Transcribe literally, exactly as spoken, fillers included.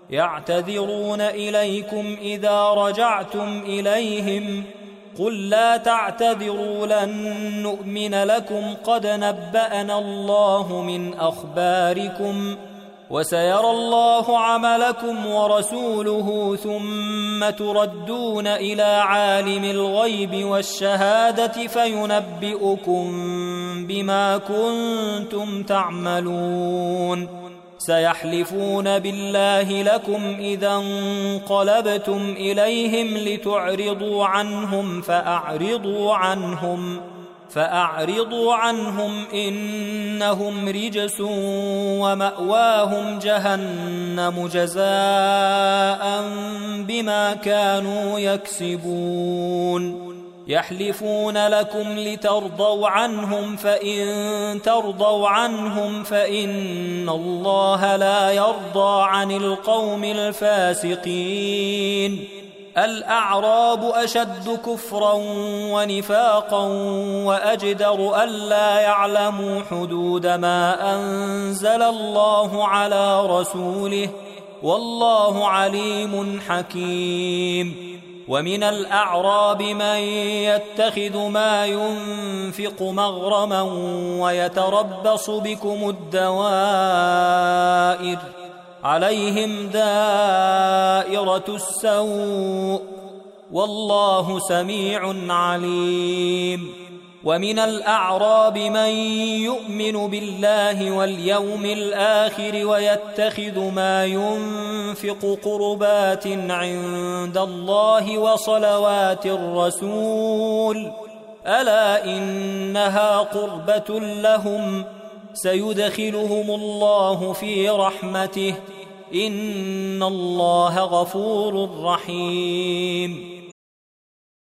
يعتذرون إليكم إذا رجعتم إليهم قل لا تعتذروا لن نؤمن لكم قد نبأنا الله من أخباركم وسيرى الله عملكم ورسوله ثم تردون إلى عالم الغيب والشهادة فينبئكم بما كنتم تعملون سيحلفون بالله لكم إذا انقلبتم إليهم لتعرضوا عنهم فأعرضوا عنهم فأعرضوا عنهم إنهم رجس ومأواهم جهنم جزاء بما كانوا يكسبون يحلفون لكم لترضوا عنهم فإن ترضوا عنهم فإن الله لا يرضى عن القوم الفاسقين الأعراب أشد كفرا ونفاقا وأجدر ألا يعلموا حدود ما أنزل الله على رسوله والله عليم حكيم ومن الأعراب من يتخذ ما ينفق مغرما ويتربص بكم الدوائر عليهم دائرة السوء والله سميع عليم ومن الأعراب من يؤمن بالله واليوم الآخر ويتخذ ما ينفق قربات عند الله وصلوات الرسول ألا إنها قربة لهم سيدخلهم الله في رحمته إن الله غفور رحيم